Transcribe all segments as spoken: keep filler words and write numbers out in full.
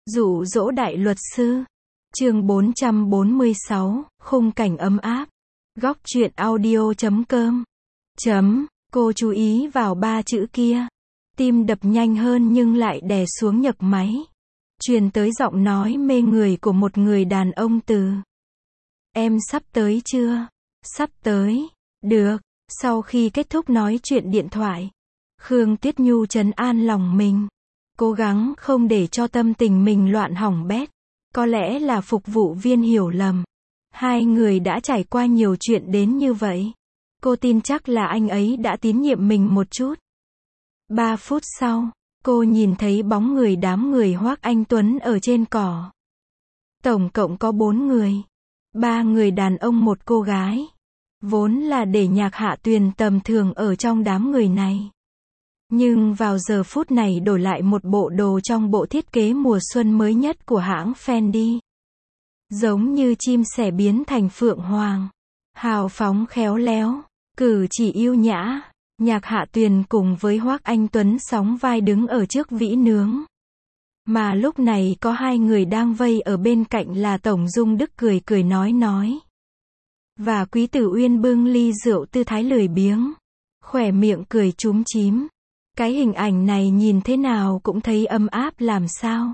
Dụ dỗ đại luật sư. Chương bốn trăm bốn mươi sáu, khung cảnh ấm áp. Góc truyện audio chấm com. Chấm, cô chú ý vào ba chữ kia. Tim đập nhanh hơn nhưng lại đè xuống nhấc máy. Truyền tới giọng nói mê người của một người đàn ông từ. Em sắp tới chưa? Sắp tới. Được. Sau khi kết thúc nói chuyện điện thoại, Khương Tuyết Nhu trấn an lòng mình. Cố gắng không để cho tâm tình mình loạn hỏng bét. Có lẽ là phục vụ viên hiểu lầm. Hai người đã trải qua nhiều chuyện đến như vậy. Cô tin chắc là anh ấy đã tín nhiệm mình một chút. Ba phút sau, cô nhìn thấy bóng người đám người Hoác Anh Tuấn ở trên cỏ. Tổng cộng có bốn người. Ba người đàn ông một cô gái. Vốn là để Nhạc Hạ Tuyền tầm thường ở trong đám người này. Nhưng vào giờ phút này đổi lại một bộ đồ trong bộ thiết kế mùa xuân mới nhất của hãng Fendi. Giống như chim sẻ biến thành phượng hoàng. Hào phóng khéo léo, cử chỉ yêu nhã. Nhạc Hạ Tuyền cùng với Hoác Anh Tuấn sóng vai đứng ở trước vĩ nướng. Mà lúc này có hai người đang vây ở bên cạnh là Tổng Dung Đức cười cười nói nói. Và Quý Tử Uyên bưng ly rượu tư thái lười biếng. Khỏe miệng cười chúm chím. Cái hình ảnh này nhìn thế nào cũng thấy ấm áp làm sao.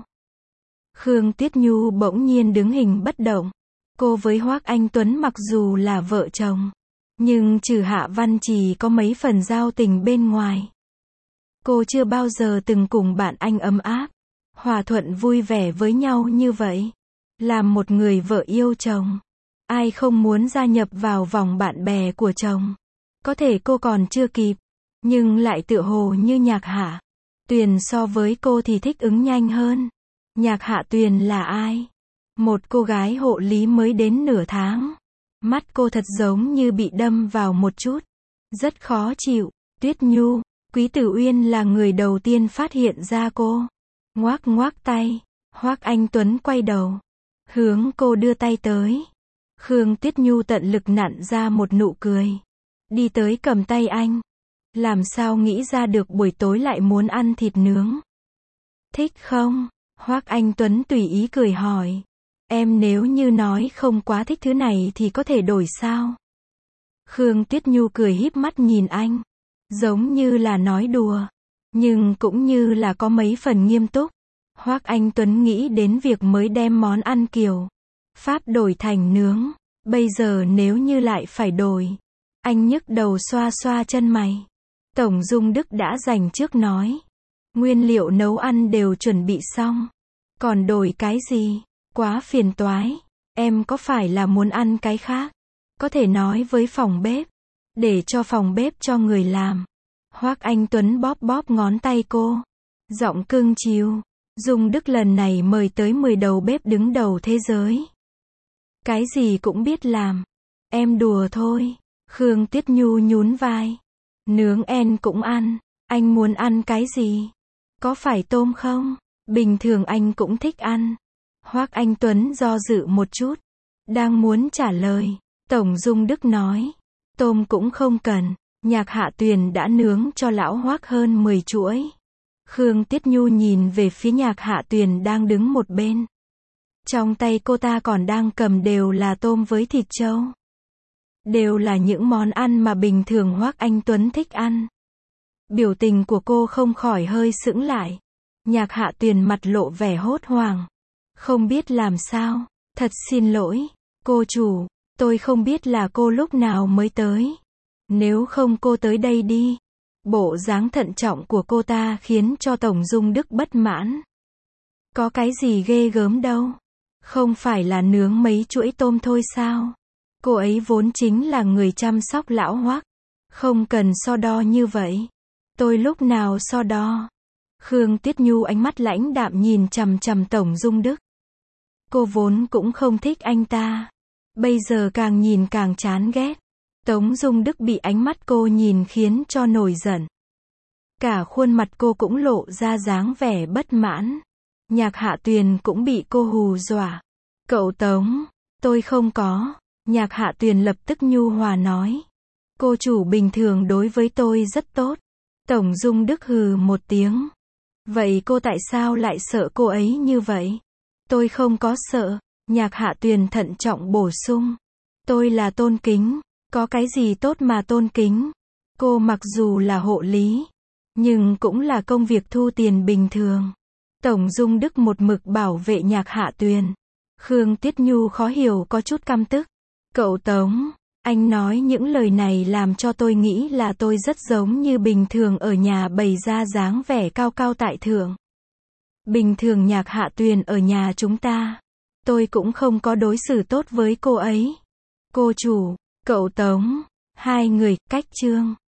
Khương Tuyết Nhu bỗng nhiên đứng hình bất động. Cô với Hoác Anh Tuấn mặc dù là vợ chồng, nhưng trừ Hạ Văn Trì có mấy phần giao tình bên ngoài. Cô chưa bao giờ từng cùng bạn anh ấm áp, hòa thuận vui vẻ với nhau như vậy. Làm một người vợ yêu chồng, ai không muốn gia nhập vào vòng bạn bè của chồng. Có thể cô còn chưa kịp, nhưng lại tựa hồ như Nhạc Hạ Tuyền so với cô thì thích ứng nhanh hơn. Nhạc Hạ Tuyền là ai? Một cô gái hộ lý mới đến nửa tháng. Mắt cô thật giống như bị đâm vào một chút. Rất khó chịu. Tuyết Nhu, Quý Tử Uyên là người đầu tiên phát hiện ra cô. Ngoác ngoác tay. Hoác Anh Tuấn quay đầu, hướng cô đưa tay tới. Khương Tuyết Nhu tận lực nặn ra một nụ cười. Đi tới cầm tay anh. Làm sao nghĩ ra được buổi tối lại muốn ăn thịt nướng? Thích không? Hoác Anh Tuấn tùy ý cười hỏi. Em nếu như nói không quá thích thứ này thì có thể đổi sao? Khương Tuyết Nhu cười híp mắt nhìn anh. Giống như là nói đùa, nhưng cũng như là có mấy phần nghiêm túc. Hoác Anh Tuấn nghĩ đến việc mới đem món ăn kiểu Pháp đổi thành nướng. Bây giờ nếu như lại phải đổi. Anh nhức đầu xoa xoa chân mày. Tổng Dung Đức đã dành trước nói. Nguyên liệu nấu ăn đều chuẩn bị xong. Còn đổi cái gì? Quá phiền toái. Em có phải là muốn ăn cái khác? Có thể nói với phòng bếp. Để cho phòng bếp cho người làm. Hoác Anh Tuấn bóp bóp ngón tay cô. Giọng cưng chiều. Dung Đức lần này mời tới mười đầu bếp đứng đầu thế giới. Cái gì cũng biết làm. Em đùa thôi. Khương Tuyết Nhu nhún vai. Nướng en cũng ăn. Anh muốn ăn cái gì? Có phải tôm không? Bình thường anh cũng thích ăn. Hoác Anh Tuấn do dự một chút. Đang muốn trả lời. Tổng Dung Đức nói. Tôm cũng không cần. Nhạc Hạ Tuyền đã nướng cho lão Hoác hơn mười chuỗi. Khương Tuyết Nhu nhìn về phía Nhạc Hạ Tuyền đang đứng một bên. Trong tay cô ta còn đang cầm đều là tôm với thịt trâu. Đều là những món ăn mà bình thường Hoác Anh Tuấn thích ăn. Biểu tình của cô không khỏi hơi sững lại. Nhạc Hạ Tuyền mặt lộ vẻ hốt hoảng. Không biết làm sao. Thật xin lỗi, cô chủ. Tôi không biết là cô lúc nào mới tới. Nếu không cô tới đây đi. Bộ dáng thận trọng của cô ta khiến cho Tổng Dung Đức bất mãn. Có cái gì ghê gớm đâu. Không phải là nướng mấy chuỗi tôm thôi sao? Cô ấy vốn chính là người chăm sóc lão Hoác. Không cần so đo như vậy. Tôi lúc nào so đo? Khương Tuyết Nhu ánh mắt lãnh đạm nhìn chằm chằm Tổng Dung Đức. Cô vốn cũng không thích anh ta. Bây giờ càng nhìn càng chán ghét. Tống Dung Đức bị ánh mắt cô nhìn khiến cho nổi giận. Cả khuôn mặt cô cũng lộ ra dáng vẻ bất mãn. Nhạc Hạ Tuyền cũng bị cô hù dọa. Cậu Tống, tôi không có. Nhạc Hạ Tuyền lập tức nhu hòa nói. Cô chủ bình thường đối với tôi rất tốt. Tổng Dung Đức hừ một tiếng. Vậy cô tại sao lại sợ cô ấy như vậy? Tôi không có sợ. Nhạc Hạ Tuyền thận trọng bổ sung. Tôi là tôn kính. Có cái gì tốt mà tôn kính? Cô mặc dù là hộ lý, nhưng cũng là công việc thu tiền bình thường. Tổng Dung Đức một mực bảo vệ Nhạc Hạ Tuyền. Khương Tiết Nhu khó hiểu có chút căm tức. Cậu Tống, anh nói những lời này làm cho tôi nghĩ là tôi rất giống như bình thường ở nhà bày ra dáng vẻ cao cao tại thượng. Bình thường Nhạc Hạ Tuyền ở nhà chúng ta, tôi cũng không có đối xử tốt với cô ấy. Cô chủ, cậu Tống, hai người, cách chương.